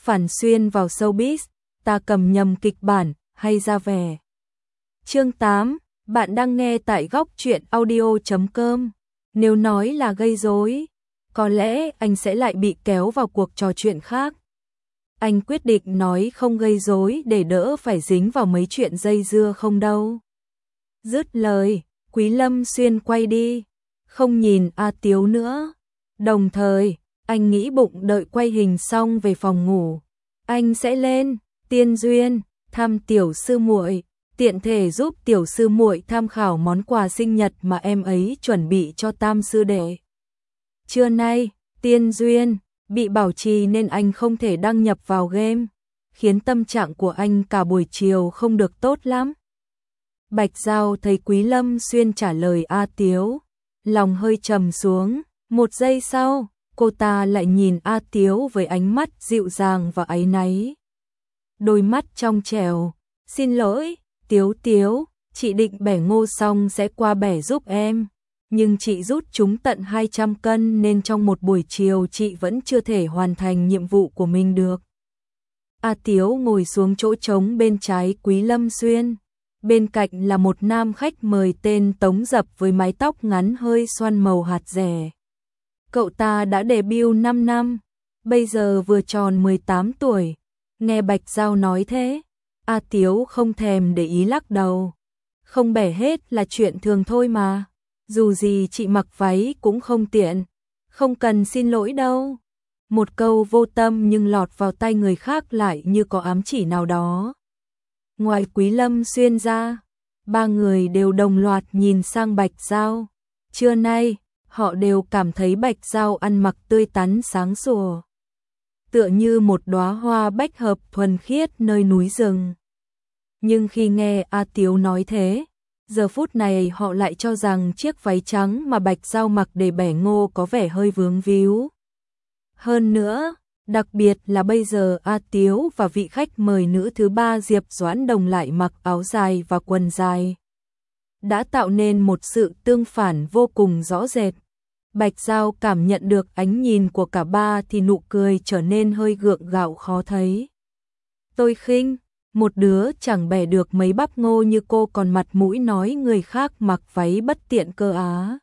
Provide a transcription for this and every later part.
phản xuyên vào showbiz, ta cầm nhầm kịch bản hay ra vẻ. Chương 8, bạn đang nghe tại góc truyện audio.com. Nếu nói là gây rối, có lẽ anh sẽ lại bị kéo vào cuộc trò chuyện khác. Anh quyết định nói không gây rối để đỡ phải dính vào mấy chuyện dây dưa không đâu. Dứt lời, Quý Lâm Xuyên quay đi, không nhìn A Tiếu nữa. Đồng thời, anh nghĩ bụng đợi quay hình xong về phòng ngủ, anh sẽ lên Tiên Duyên thăm tiểu sư muội, tiện thể giúp tiểu sư muội tham khảo món quà sinh nhật mà em ấy chuẩn bị cho tam sư đệ. Trưa nay, Tiên Duyên bị bảo trì nên anh không thể đăng nhập vào game, khiến tâm trạng của anh cả buổi chiều không được tốt lắm. Bạch Giao thấy Quý Lâm Xuyên trả lời A Tiếu, lòng hơi trầm xuống. Một giây sau, cô ta lại nhìn A Tiếu với ánh mắt dịu dàng và áy náy. Đôi mắt trong trẻo, xin lỗi, Tiếu Tiếu, chị định bẻ ngô xong sẽ qua bẻ giúp em. Nhưng chị rút chúng tận 200 cân nên trong một buổi chiều chị vẫn chưa thể hoàn thành nhiệm vụ của mình được. A Tiếu ngồi xuống chỗ trống bên trái Quý Lâm Xuyên. Bên cạnh là một nam khách mời tên Tống Dập với mái tóc ngắn hơi xoăn màu hạt rẻ. Cậu ta đã debut 5 năm, bây giờ vừa tròn 18 tuổi. Nghe Bạch Giao nói thế, A Tiếu không thèm để ý lắc đầu. Không bẻ hết là chuyện thường thôi mà. Dù gì chị mặc váy cũng không tiện. Không cần xin lỗi đâu. Một câu vô tâm nhưng lọt vào tai người khác lại như có ám chỉ nào đó. Ngoài Quý Lâm Xuyên ra, ba người đều đồng loạt nhìn sang Bạch Giao. Trưa nay, họ đều cảm thấy Bạch Giao ăn mặc tươi tắn sáng sủa, tựa như một đóa hoa bách hợp thuần khiết nơi núi rừng. Nhưng khi nghe A Tiếu nói thế, giờ phút này họ lại cho rằng chiếc váy trắng mà Bạch Giao mặc để bẻ ngô có vẻ hơi vướng víu. Hơn nữa, đặc biệt là bây giờ A Tiếu và vị khách mời nữ thứ ba Diệp Doãn Đồng lại mặc áo dài và quần dài, đã tạo nên một sự tương phản vô cùng rõ rệt. Bạch Giao cảm nhận được ánh nhìn của cả ba thì nụ cười trở nên hơi gượng gạo khó thấy. Tôi khinh, một đứa chẳng bẻ được mấy bắp ngô như cô còn mặt mũi nói người khác mặc váy bất tiện cơ á.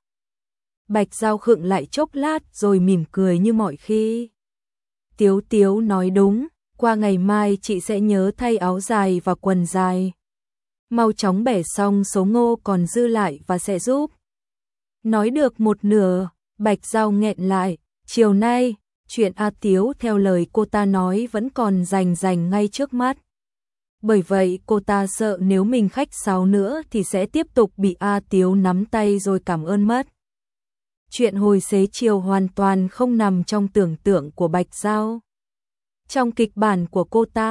Bạch Giao khựng lại chốc lát rồi mỉm cười như mọi khi. Tiếu Tiếu nói đúng, qua ngày mai chị sẽ nhớ thay áo dài và quần dài. Mau chóng bẻ xong số ngô còn dư lại và sẽ giúp. Nói được một nửa, Bạch Giao nghẹn lại, chiều nay, chuyện A Tiếu theo lời cô ta nói vẫn còn rành ngay trước mắt. Bởi vậy cô ta sợ nếu mình khách sáo nữa thì sẽ tiếp tục bị A Tiếu nắm tay rồi cảm ơn mất. Chuyện hồi xế chiều hoàn toàn không nằm trong tưởng tượng của Bạch Giao. Trong kịch bản của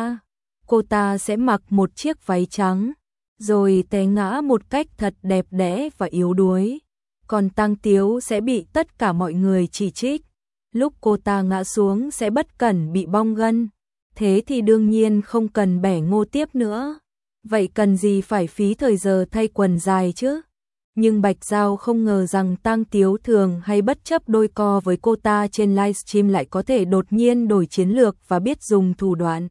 cô ta sẽ mặc một chiếc váy trắng, rồi té ngã một cách thật đẹp đẽ và yếu đuối. Còn Tăng Tiếu sẽ bị tất cả mọi người chỉ trích. Lúc cô ta ngã xuống sẽ bất cẩn bị bong gân. Thế thì đương nhiên không cần bẻ ngô tiếp nữa. Vậy cần gì phải phí thời giờ thay quần dài chứ? Nhưng Bạch Giao không ngờ rằng Tăng Tiếu thường hay bất chấp đôi co với cô ta trên livestream lại có thể đột nhiên đổi chiến lược và biết dùng thủ đoạn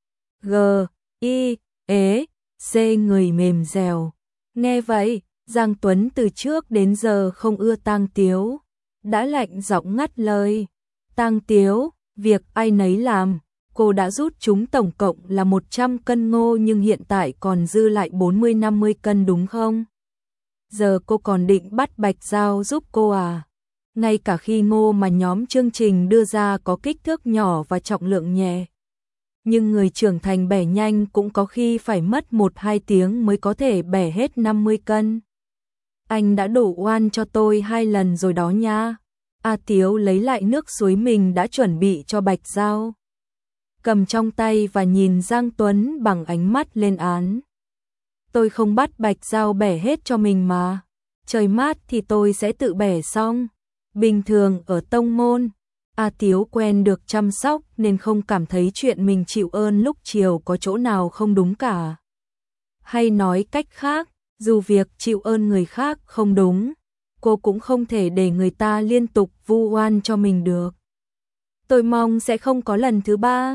G.I.E.C người mềm dẻo. Nghe vậy, Giang Tuấn từ trước đến giờ không ưa Tăng Tiếu, đã lạnh giọng ngắt lời. Tăng Tiếu, việc ai nấy làm, cô đã rút chúng tổng cộng là 100 cân ngô nhưng hiện tại còn dư lại 40-50 cân đúng không? Giờ cô còn định bắt Bạch Giao giúp cô à? Ngay cả khi ngô mà nhóm chương trình đưa ra có kích thước nhỏ và trọng lượng nhẹ. Nhưng người trưởng thành bẻ nhanh cũng có khi phải mất 1-2 tiếng mới có thể bẻ hết 50 cân. Anh đã đổ oan cho tôi 2 lần rồi đó nha. A Tiếu lấy lại nước suối mình đã chuẩn bị cho Bạch Giao, cầm trong tay và nhìn Giang Tuấn bằng ánh mắt lên án. Tôi không bắt Bạch Giao bẻ hết cho mình mà. Trời mát thì tôi sẽ tự bẻ xong. Bình thường ở tông môn, A Tiếu quen được chăm sóc nên không cảm thấy chuyện mình chịu ơn lúc chiều có chỗ nào không đúng cả. Hay nói cách khác, dù việc chịu ơn người khác không đúng, cô cũng không thể để người ta liên tục vu oan cho mình được. Tôi mong sẽ không có lần thứ ba.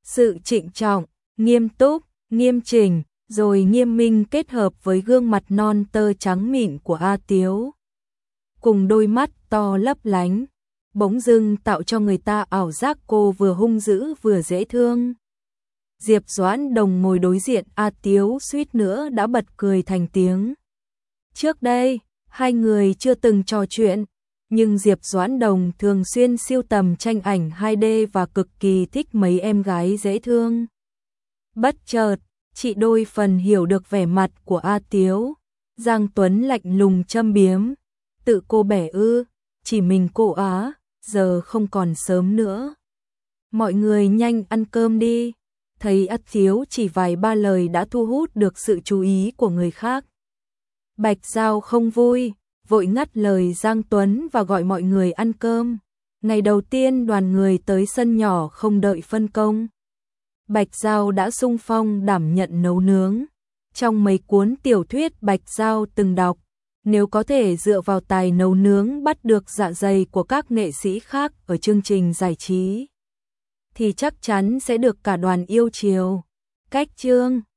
Sự trịnh trọng, nghiêm túc, nghiêm chỉnh, rồi nghiêm minh kết hợp với gương mặt non tơ trắng mịn của A Tiếu. Cùng đôi mắt to lấp lánh, bỗng dưng tạo cho người ta ảo giác cô vừa hung dữ vừa dễ thương. Diệp Doãn Đồng ngồi đối diện A Tiếu suýt nữa đã bật cười thành tiếng. Trước đây, hai người chưa từng trò chuyện, nhưng Diệp Doãn Đồng thường xuyên sưu tầm tranh ảnh 2D và cực kỳ thích mấy em gái dễ thương. Bất chợt, chị đôi phần hiểu được vẻ mặt của A Tiếu. Giang Tuấn lạnh lùng châm biếm. Tự cô bẻ ư, chỉ mình cô á, giờ không còn sớm nữa. Mọi người nhanh ăn cơm đi. Thấy A Tiếu chỉ vài ba lời đã thu hút được sự chú ý của người khác. Bạch Giao không vui, vội ngắt lời Giang Tuấn và gọi mọi người ăn cơm. Ngày đầu tiên đoàn người tới sân nhỏ không đợi phân công. Bạch Giao đã xung phong đảm nhận nấu nướng. Trong mấy cuốn tiểu thuyết Bạch Giao từng đọc, nếu có thể dựa vào tài nấu nướng bắt được dạ dày của các nghệ sĩ khác ở chương trình giải trí, thì chắc chắn sẽ được cả đoàn yêu chiều. Cách chương